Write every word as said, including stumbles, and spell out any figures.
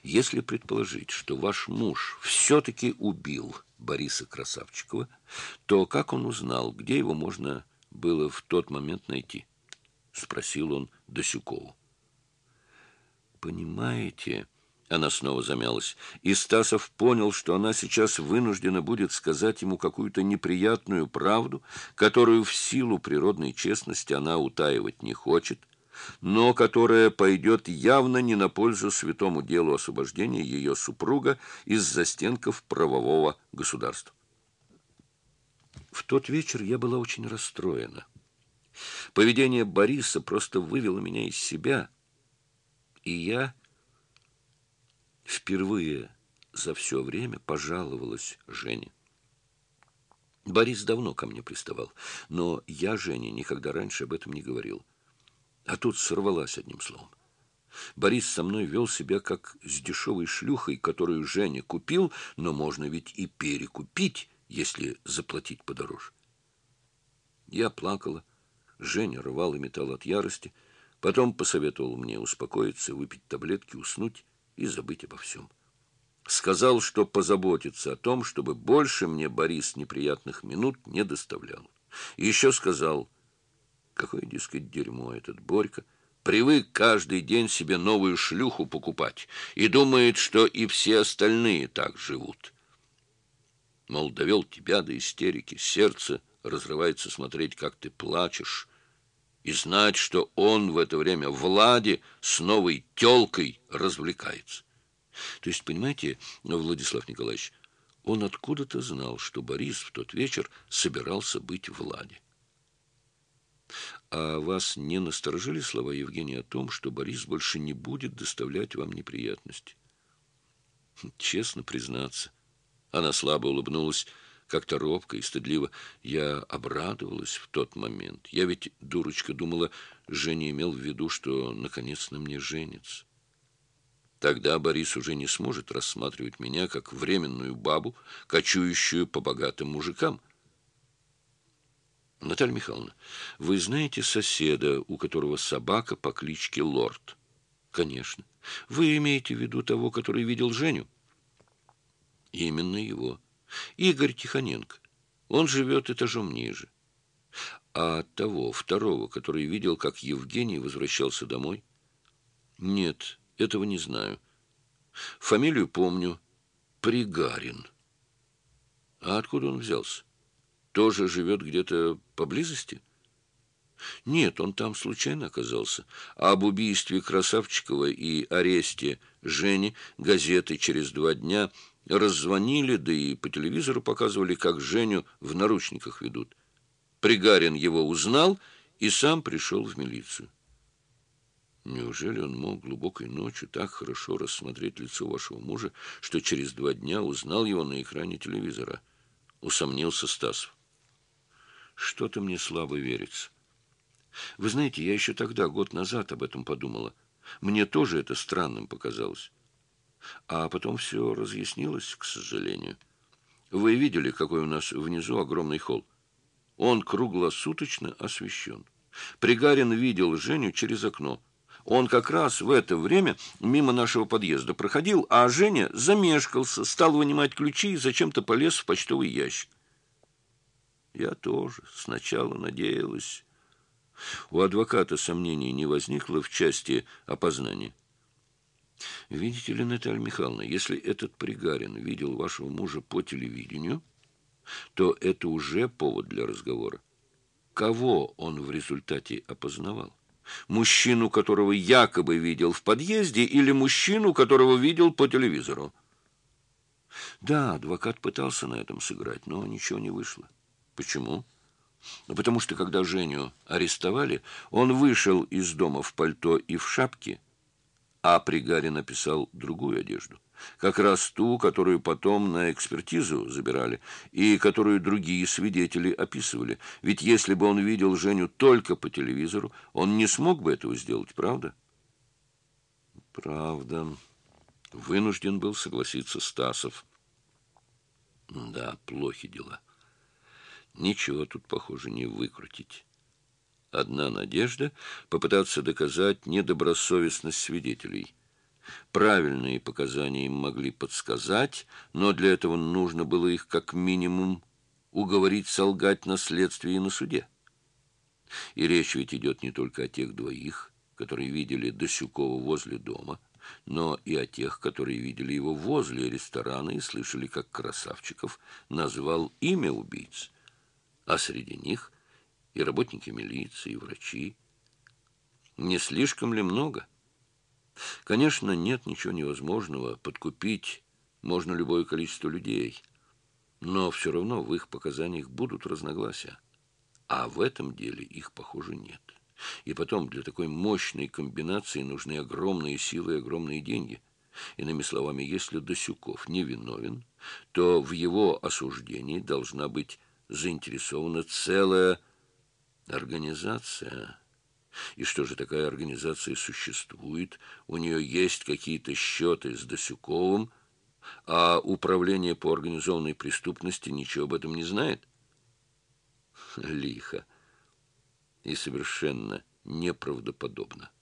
Если предположить, что ваш муж все-таки убил Бориса Красавчикова, то как он узнал, где его можно было в тот момент найти? Спросил он Досюкову. Понимаете, она снова замялась, и Стасов понял, что она сейчас вынуждена будет сказать ему какую-то неприятную правду, которую в силу природной честности она утаивать не хочет, но которая пойдет явно не на пользу святому делу освобождения ее супруга из застенков правового государства. В тот вечер я была очень расстроена. Поведение Бориса просто вывело меня из себя, и я впервые за все время пожаловалась Жене. Борис давно ко мне приставал, но я Жене никогда раньше об этом не говорил. А тут сорвалась одним словом. Борис со мной вел себя как с дешевой шлюхой, которую Женя купил, но можно ведь и перекупить, если заплатить подороже. Я плакала, Женя рвал и металл от ярости, потом посоветовал мне успокоиться, выпить таблетки, уснуть и забыть обо всем. Сказал, что позаботится о том, чтобы больше мне Борис неприятных минут не доставлял. И еще сказал, какое, дескать, дерьмо этот Борька, привык каждый день себе новую шлюху покупать и думает, что и все остальные так живут. Мол, довел тебя до истерики, сердце разрывается смотреть, как ты плачешь, и знать, что он в это время в ладе с новой тёлкой развлекается. То есть, понимаете, Владислав Николаевич, он откуда-то знал, что Борис в тот вечер собирался быть в ладе. А вас не насторожили слова Евгения о том, что Борис больше не будет доставлять вам неприятности? Честно признаться, она слабо улыбнулась, как-то робко и стыдливо. Я обрадовалась в тот момент. Я ведь, дурочка, думала, Женя имел в виду, что наконец на мне женится. Тогда Борис уже не сможет рассматривать меня как временную бабу, кочующую по богатым мужикам. Наталья Михайловна, вы знаете соседа, у которого собака по кличке Лорд? Конечно. Вы имеете в виду того, который видел Женю? Именно его. Игорь Тихоненко. Он живет этажом ниже. А от того, второго, который видел, как Евгений возвращался домой? Нет, этого не знаю. Фамилию помню. Пригарин. А откуда он взялся? Тоже живет где-то поблизости? Нет, он там случайно оказался. А об убийстве Красавчикова и аресте Жени газеты через два дня раззвонили, да и по телевизору показывали, как Женю в наручниках ведут. Пригарин его узнал и сам пришел в милицию. Неужели он мог глубокой ночью так хорошо рассмотреть лицо вашего мужа, что через два дня узнал его на экране телевизора? Усомнился Стасов. Что-то мне слабо верится. Вы знаете, я еще тогда, год назад, об этом подумала. Мне тоже это странным показалось. А потом все разъяснилось, к сожалению. Вы видели, какой у нас внизу огромный холл? Он круглосуточно освещен. Пригарин видел Женю через окно. Он как раз в это время мимо нашего подъезда проходил, а Женя замешкался, стал вынимать ключи и зачем-то полез в почтовый ящик. Я тоже сначала надеялась. У адвоката сомнений не возникло в части опознания. Видите ли, Наталья Михайловна, если этот Пригарин видел вашего мужа по телевидению, то это уже повод для разговора. Кого он в результате опознавал? Мужчину, которого якобы видел в подъезде, или мужчину, которого видел по телевизору? Да, адвокат пытался на этом сыграть, но ничего не вышло. Почему? Ну, потому что, когда Женю арестовали, он вышел из дома в пальто и в шапке, а Пригарин написал другую одежду. Как раз ту, которую потом на экспертизу забирали, и которую другие свидетели описывали. Ведь если бы он видел Женю только по телевизору, он не смог бы этого сделать, правда? Правда. Вынужден был согласиться Стасов. Да, плохи дела. Ничего тут, похоже, не выкрутить. Одна надежда — попытаться доказать недобросовестность свидетелей. Правильные показания им могли подсказать, но для этого нужно было их как минимум уговорить солгать на следствии и на суде. И речь ведь идет не только о тех двоих, которые видели Досюкова возле дома, но и о тех, которые видели его возле ресторана и слышали, как Красавчиков назвал имя убийц, а среди них и работники милиции, и врачи. Не слишком ли много? Конечно, нет ничего невозможного, подкупить можно любое количество людей, но все равно в их показаниях будут разногласия. А в этом деле их, похоже, нет. И потом, для такой мощной комбинации нужны огромные силы и огромные деньги. Иными словами, если Досюков невиновен, то в его осуждении должна быть заинтересована целая организация. И что же, такая организация существует, у нее есть какие-то счеты с Досюковым, а управление по организованной преступности ничего об этом не знает? Лихо и совершенно неправдоподобно.